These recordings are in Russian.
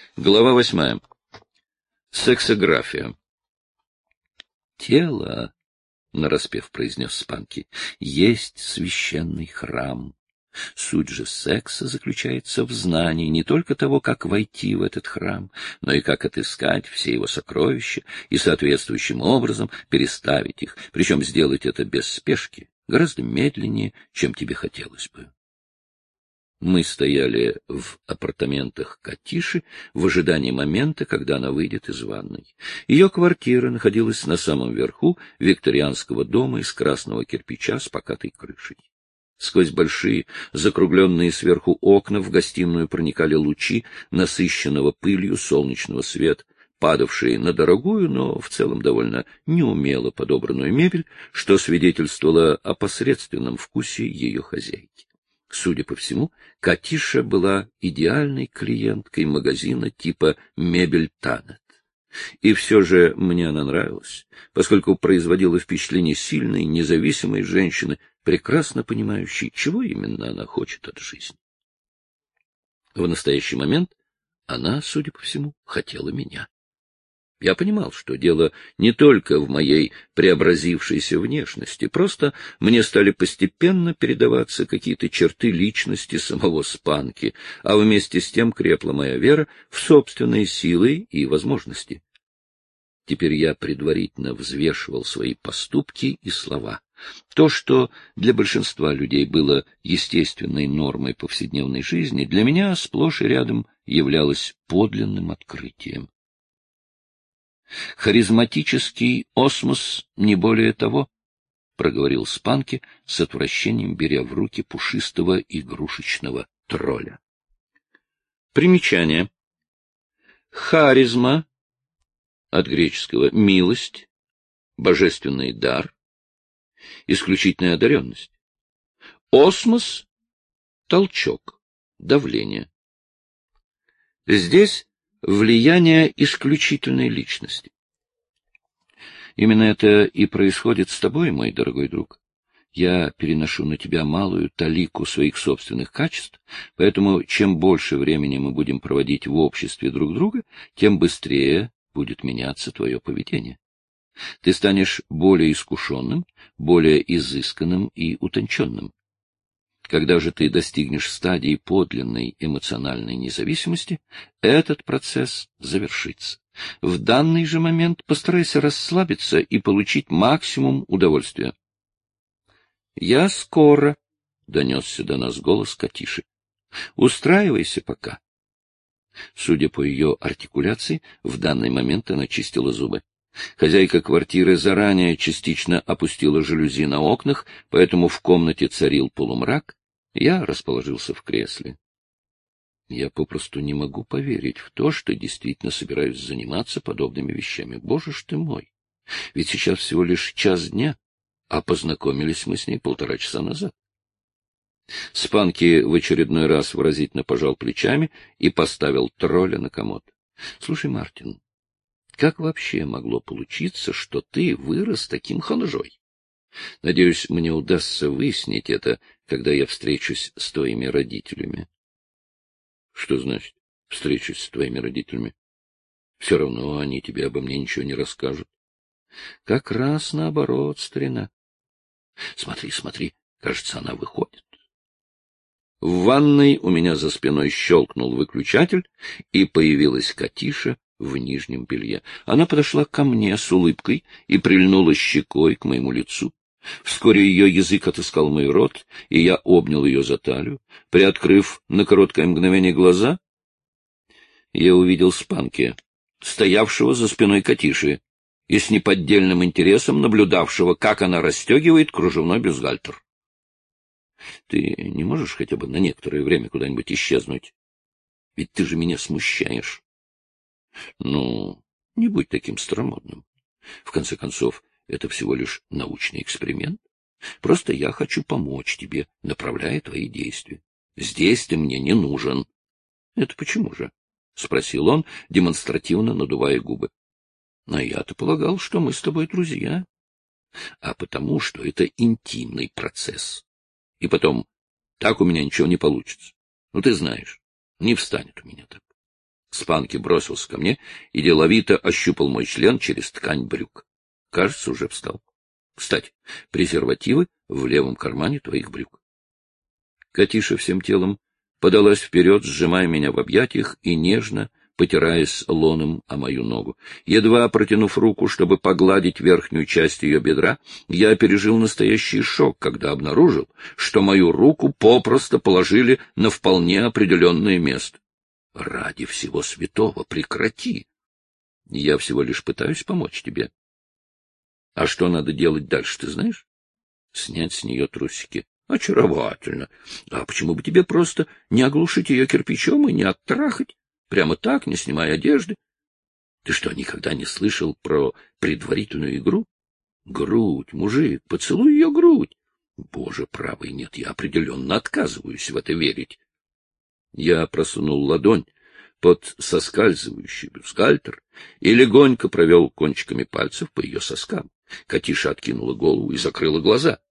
Глава 8. Сексография. «Тело, — нараспев произнес Спанки, — есть священный храм. Суть же секса заключается в знании не только того, как войти в этот храм, но и как отыскать все его сокровища и соответствующим образом переставить их, причем сделать это без спешки, гораздо медленнее, чем тебе хотелось бы». Мы стояли в апартаментах Катиши в ожидании момента, когда она выйдет из ванной. Ее квартира находилась на самом верху викторианского дома из красного кирпича с покатой крышей. Сквозь большие, закругленные сверху окна в гостиную проникали лучи насыщенного пылью солнечного света, падавшие на дорогую, но в целом довольно неумело подобранную мебель, что свидетельствовало о посредственном вкусе ее хозяйки. Судя по всему, Катиша была идеальной клиенткой магазина типа «Мебель Танет». И все же мне она нравилась, поскольку производила впечатление сильной, независимой женщины, прекрасно понимающей, чего именно она хочет от жизни. В настоящий момент она, судя по всему, хотела меня. Я понимал, что дело не только в моей преобразившейся внешности, просто мне стали постепенно передаваться какие-то черты личности самого Спанки, а вместе с тем крепла моя вера в собственные силы и возможности. Теперь я предварительно взвешивал свои поступки и слова. То, что для большинства людей было естественной нормой повседневной жизни, для меня сплошь и рядом являлось подлинным открытием. «Харизматический осмос, не более того», — проговорил Спанки с отвращением, беря в руки пушистого игрушечного тролля. Примечание. Харизма, от греческого «милость», божественный дар, исключительная одаренность. Осмос — толчок, давление. Здесь влияние исключительной личности. Именно это и происходит с тобой, мой дорогой друг. Я переношу на тебя малую талику своих собственных качеств, поэтому чем больше времени мы будем проводить в обществе друг друга, тем быстрее будет меняться твое поведение. Ты станешь более искушенным, более изысканным и утонченным. Когда же ты достигнешь стадии подлинной эмоциональной независимости, этот процесс завершится. В данный же момент постарайся расслабиться и получить максимум удовольствия. «Я скоро», — донесся до нас голос Катиши. «Устраивайся пока». Судя по ее артикуляции, в данный момент она чистила зубы. Хозяйка квартиры заранее частично опустила жалюзи на окнах, поэтому в комнате царил полумрак. Я расположился в кресле. Я попросту не могу поверить в то, что действительно собираюсь заниматься подобными вещами. Боже ж ты мой! Ведь сейчас всего лишь час дня, а познакомились мы с ней 1,5 часа назад. Спанки в очередной раз выразительно пожал плечами и поставил тролля на комод. — Слушай, Мартин, как вообще могло получиться, что ты вырос таким ханжой? Надеюсь, мне удастся выяснить это, когда я встречусь с твоими родителями. — Что значит «встречусь с твоими родителями»? Все равно они тебе обо мне ничего не расскажут. — Как раз наоборот, старина. Смотри, смотри, кажется, она выходит. В ванной у меня за спиной щелкнул выключатель, и появилась Катиша в нижнем белье. Она подошла ко мне с улыбкой и прильнула щекой к моему лицу. Вскоре ее язык отыскал мой рот, и я обнял ее за талию. Приоткрыв на короткое мгновение глаза, я увидел Спанки, стоявшего за спиной Катиши, и с неподдельным интересом наблюдавшего, как она расстегивает кружевной бюстгальтер. — Ты не можешь хотя бы на некоторое время куда-нибудь исчезнуть? Ведь ты же меня смущаешь. — Ну, не будь таким старомодным. В конце концов, это всего лишь научный эксперимент. Просто я хочу помочь тебе, направляя твои действия. Здесь ты мне не нужен. — Это почему же? — спросил он, демонстративно надувая губы. — А я-то полагал, что мы с тобой друзья. — А потому, что это интимный процесс. И потом, так у меня ничего не получится. Ну, ты знаешь, не встанет у меня так. Спанки бросился ко мне и деловито ощупал мой член через ткань брюк. Кажется, уже встал. Кстати, презервативы в левом кармане твоих брюк. Катиша всем телом подалась вперед, сжимая меня в объятиях и нежно потираясь лоном о мою ногу. Едва протянув руку, чтобы погладить верхнюю часть ее бедра, я пережил настоящий шок, когда обнаружил, что мою руку попросту положили на вполне определенное место. Ради всего святого прекрати! Я всего лишь пытаюсь помочь тебе. А что надо делать дальше, ты знаешь? Снять с нее трусики. Очаровательно. А почему бы тебе просто не оглушить ее кирпичом и не оттрахать? Прямо так, не снимая одежды. Ты что, никогда не слышал про предварительную игру? Грудь, мужик, поцелуй ее грудь. Боже правый, нет, я определенно отказываюсь в это верить. Я просунул ладонь под соскальзывающий бюстгальтер и легонько провел кончиками пальцев по ее соскам. Катиша откинула голову и закрыла глаза.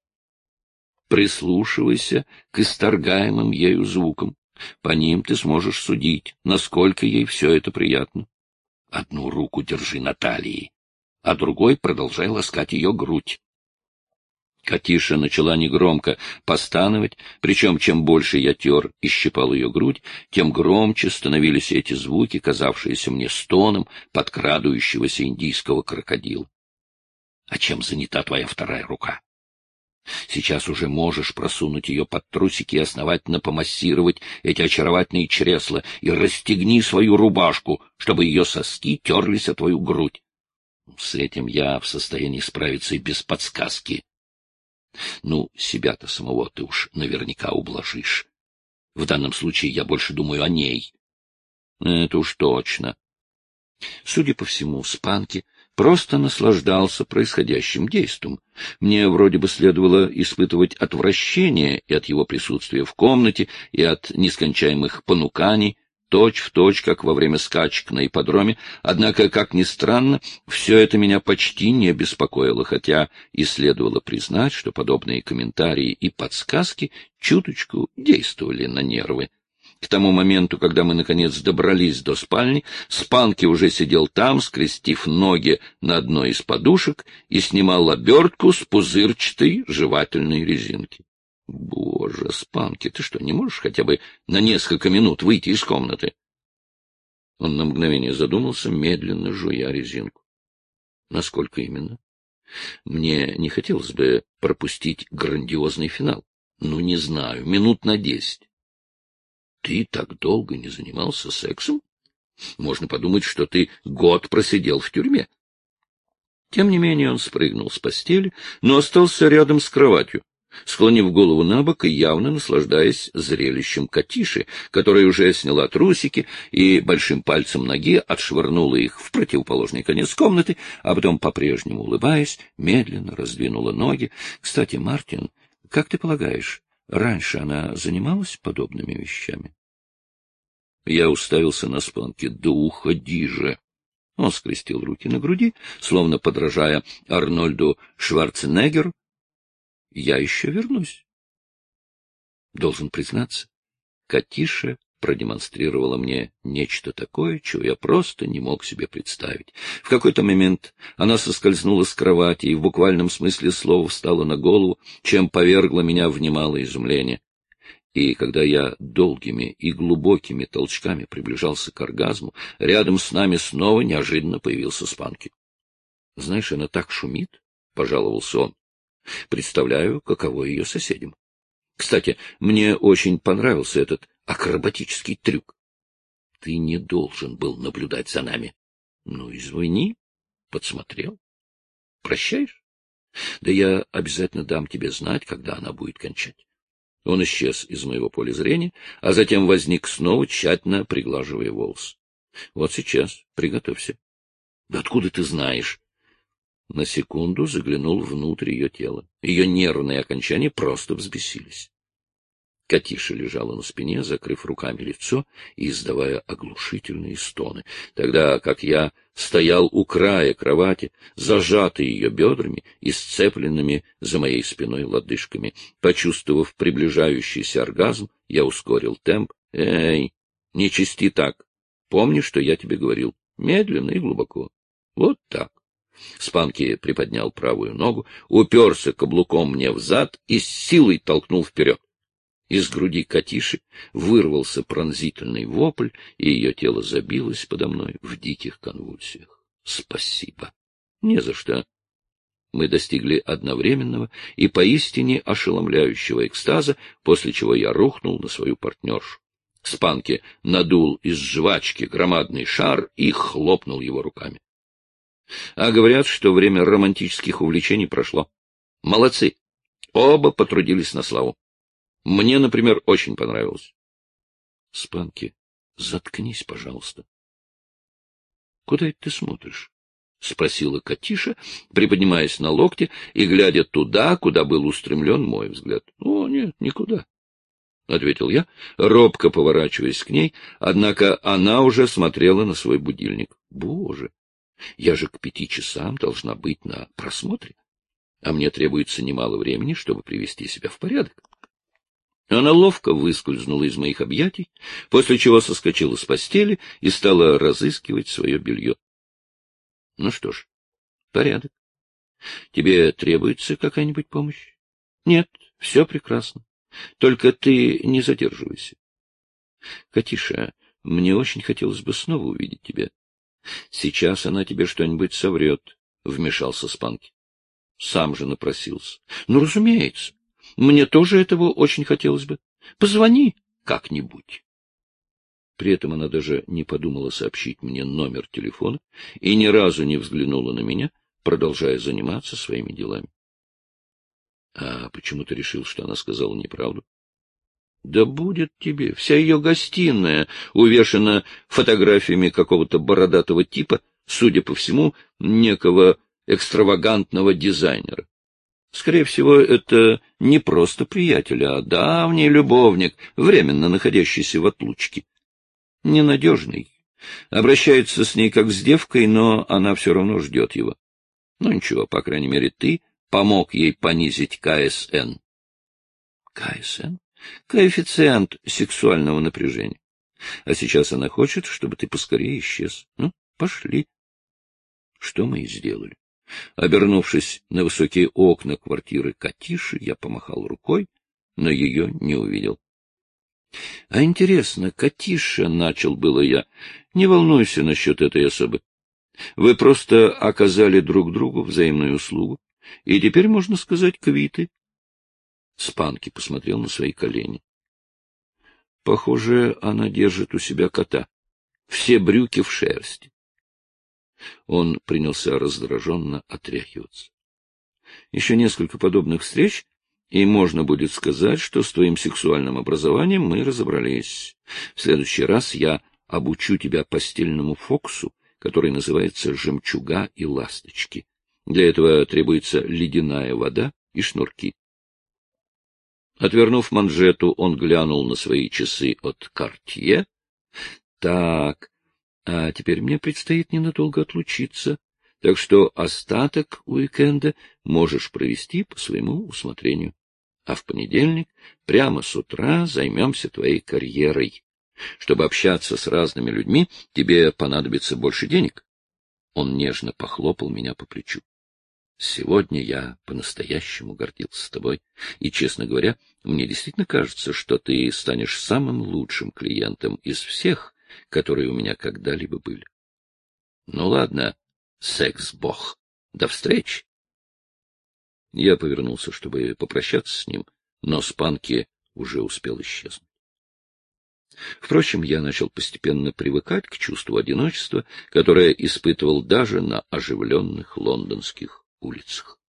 Прислушивайся к исторгаемым ею звукам. По ним ты сможешь судить, насколько ей все это приятно. Одну руку держи на талии, а другой продолжай ласкать ее грудь. Катиша начала негромко постановать, причем чем больше я тер и щипал ее грудь, тем громче становились эти звуки, казавшиеся мне стоном подкрадывающегося индийского крокодила. — А чем занята твоя вторая рука? Сейчас уже можешь просунуть ее под трусики и основательно помассировать эти очаровательные чресла и расстегни свою рубашку, чтобы ее соски терлись о твою грудь. С этим я в состоянии справиться и без подсказки. Ну, себя-то самого ты уж наверняка ублажишь. В данном случае я больше думаю о ней. Это уж точно. Судя по всему, Спанки просто наслаждался происходящим действием. Мне вроде бы следовало испытывать отвращение и от его присутствия в комнате, и от нескончаемых понуканий, точь-в-точь, как во время скачек на ипподроме, однако, как ни странно, все это меня почти не беспокоило, хотя и следовало признать, что подобные комментарии и подсказки чуточку действовали на нервы. К тому моменту, когда мы, наконец, добрались до спальни, Спанки уже сидел там, скрестив ноги на одной из подушек, и снимал обертку с пузырчатой жевательной резинки. Боже, Спанки, ты что, не можешь хотя бы на несколько минут выйти из комнаты? Он на мгновение задумался, медленно жуя резинку. Насколько именно? Мне не хотелось бы пропустить грандиозный финал. Ну, не знаю, минут на 10. Ты так долго не занимался сексом? Можно подумать, что ты год просидел в тюрьме. Тем не менее он спрыгнул с постели, но остался рядом с кроватью, склонив голову набок и явно наслаждаясь зрелищем Катиши, которая уже сняла трусики и большим пальцем ноги отшвырнула их в противоположный конец комнаты, а потом, по-прежнему улыбаясь, медленно раздвинула ноги. Кстати, Мартин, как ты полагаешь, раньше она занималась подобными вещами? Я уставился на Спанки. Да уходи же! Он скрестил руки на груди, словно подражая Арнольду Шварценеггеру. Я еще вернусь. Должен признаться, Катиша продемонстрировала мне нечто такое, чего я просто не мог себе представить. В какой-то момент она соскользнула с кровати и в буквальном смысле слова встала на голову, чем повергла меня в немалое изумление. И когда я долгими и глубокими толчками приближался к оргазму, рядом с нами снова неожиданно появился Спанки. — Знаешь, она так шумит, — пожаловался он. — Представляю, каково ее соседям. Кстати, мне очень понравился этот акробатический трюк. Ты не должен был наблюдать за нами. Ну, извини, подсмотрел. Прощаешь? Да я обязательно дам тебе знать, когда она будет кончать. Он исчез из моего поля зрения, а затем возник снова, тщательно приглаживая волосы. Вот сейчас, приготовься. Да откуда ты знаешь? На секунду заглянул внутрь ее тела. Ее нервные окончания просто взбесились. Катиша лежала на спине, закрыв руками лицо и издавая оглушительные стоны, тогда как я стоял у края кровати, зажатый ее бедрами и сцепленными за моей спиной лодыжками. Почувствовав приближающийся оргазм, я ускорил темп. «Эй, не чисти так! Помни, что я тебе говорил. Медленно и глубоко. Вот так. Спанки приподнял правую ногу, уперся каблуком мне в зад и с силой толкнул вперед. Из груди Катиши вырвался пронзительный вопль, и ее тело забилось подо мной в диких конвульсиях. Спасибо. Не за что. Мы достигли одновременного и поистине ошеломляющего экстаза, после чего я рухнул на свою партнершу. Спанки надул из жвачки громадный шар и хлопнул его руками. А говорят, что время романтических увлечений прошло. Молодцы. Оба потрудились на славу. Мне, например, очень понравилось. Спанки, заткнись, пожалуйста. Куда это ты смотришь? — спросила Катиша, приподнимаясь на локте и глядя туда, куда был устремлен мой взгляд. — О, нет, никуда, — ответил я, робко поворачиваясь к ней, однако она уже смотрела на свой будильник. — Боже, я же к 5 часам должна быть на просмотре, а мне требуется немало времени, чтобы привести себя в порядок. Она ловко выскользнула из моих объятий, после чего соскочила с постели и стала разыскивать свое белье. Ну что ж, порядок. Тебе требуется какая-нибудь помощь? Нет, все прекрасно. Только ты не задерживайся. Катиша, мне очень хотелось бы снова увидеть тебя. Сейчас она тебе что-нибудь соврет, — вмешался Спанки. Сам же напросился. Ну, разумеется, мне тоже этого очень хотелось бы. Позвони как-нибудь. При этом она даже не подумала сообщить мне номер телефона и ни разу не взглянула на меня, продолжая заниматься своими делами. — А почему ты решил, что она сказала неправду? — Да будет тебе. Вся ее гостиная увешана фотографиями какого-то бородатого типа, судя по всему, некого экстравагантного дизайнера. Скорее всего, это не просто приятель, а давний любовник, временно находящийся в отлучке. Ненадежный. Обращается с ней как с девкой, но она все равно ждет его. Ну ничего, по крайней мере, ты помог ей понизить КСН. КСН? Коэффициент сексуального напряжения. А сейчас она хочет, чтобы ты поскорее исчез. Ну, пошли. Что мы и сделали. Обернувшись на высокие окна квартиры Катиши, я помахал рукой, но ее не увидел. — А интересно, Катиша, — начал было я, — не волнуйся насчет этой особы. Вы просто оказали друг другу взаимную услугу, и теперь, можно сказать, квиты. Спанки посмотрел на свои колени. Похоже, она держит у себя кота. Все брюки в шерсти. Он принялся раздраженно отряхиваться. Еще несколько подобных встреч, и можно будет сказать, что с твоим сексуальным образованием мы разобрались. В следующий раз я обучу тебя постельному фокусу, который называется «Жемчуга и ласточки». Для этого требуется ледяная вода и шнурки. Отвернув манжету, он глянул на свои часы от Cartier. Так, а теперь мне предстоит ненадолго отлучиться, так что остаток уикенда можешь провести по своему усмотрению. А в понедельник прямо с утра займемся твоей карьерой. Чтобы общаться с разными людьми, тебе понадобится больше денег. Он нежно похлопал меня по плечу. Сегодня я по-настоящему гордился тобой, и, честно говоря, мне действительно кажется, что ты станешь самым лучшим клиентом из всех, которые у меня когда-либо были. Ну ладно, секс-бог, до встречи. Я повернулся, чтобы попрощаться с ним, но Спанки уже успел исчезнуть. Впрочем, я начал постепенно привыкать к чувству одиночества, которое испытывал даже на оживленных лондонских улицах.